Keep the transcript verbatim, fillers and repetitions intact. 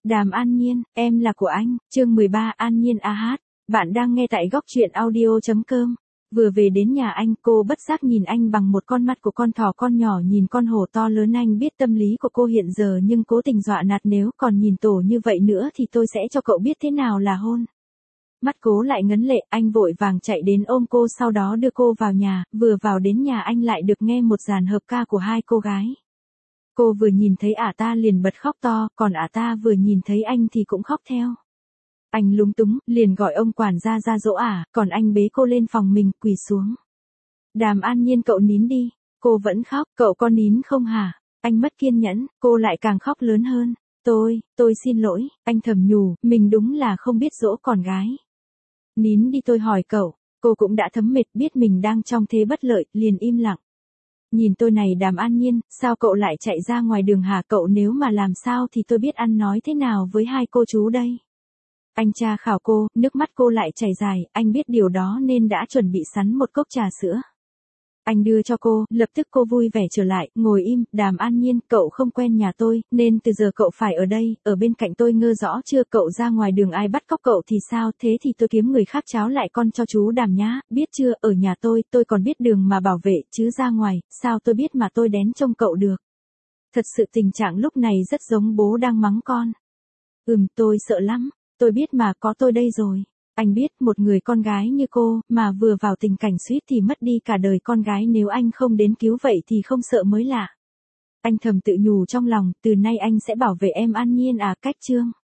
Đàm An Nhiên, em là của anh, chương mười ba An Nhiên a hát. Bạn đang nghe tại góc truyện audio chấm com. Vừa về đến nhà anh, cô bất giác nhìn anh bằng một con mắt của con thỏ con nhỏ nhìn con hổ to lớn. Anh biết tâm lý của cô hiện giờ nhưng cố tình dọa nạt, nếu còn nhìn tổ như vậy nữa thì tôi sẽ cho cậu biết thế nào là hôn. Mắt cố lại ngấn lệ, anh vội vàng chạy đến ôm cô, sau đó đưa cô vào nhà. Vừa vào đến nhà anh lại được nghe một dàn hợp ca của hai cô gái. Cô vừa nhìn thấy ả ta liền bật khóc to, còn ả ta vừa nhìn thấy anh thì cũng khóc theo. Anh lúng túng, liền gọi ông quản gia ra dỗ ả, còn anh bế cô lên phòng mình, quỳ xuống. Đàm An Nhiên, cậu nín đi. Cô vẫn khóc, cậu có nín không hả? Anh mất kiên nhẫn, cô lại càng khóc lớn hơn. Tôi, tôi xin lỗi, anh thầm nhủ, mình đúng là không biết dỗ con gái. Nín đi tôi hỏi cậu. Cô cũng đã thấm mệt, biết mình đang trong thế bất lợi, liền im lặng. Nhìn tôi này Đàm An Nhiên, sao cậu lại chạy ra ngoài đường hả? Cậu nếu mà làm sao thì tôi biết ăn nói thế nào với hai cô chú đây. Anh tra khảo cô, nước mắt cô lại chảy dài, anh biết điều đó nên đã chuẩn bị sẵn một cốc trà sữa. Anh đưa cho cô, lập tức cô vui vẻ trở lại, ngồi im. Đàm An Nhiên, cậu không quen nhà tôi, nên từ giờ cậu phải ở đây, ở bên cạnh tôi, ngơ rõ chưa? Cậu ra ngoài đường ai bắt cóc cậu thì sao? Thế thì tôi kiếm người khác tráo lại con cho chú Đàm nhá, biết chưa? Ở nhà tôi, tôi còn biết đường mà bảo vệ, chứ ra ngoài, sao tôi biết mà tôi đén trông cậu được. Thật sự tình trạng lúc này rất giống bố đang mắng con. Ừm, tôi sợ lắm, tôi biết mà, có tôi đây rồi. Anh biết một người con gái như cô, mà vừa vào tình cảnh suýt thì mất đi cả đời con gái, nếu anh không đến cứu vậy thì không sợ mới lạ. Anh thầm tự nhủ trong lòng, từ nay anh sẽ bảo vệ em An Nhiên à. Cách chương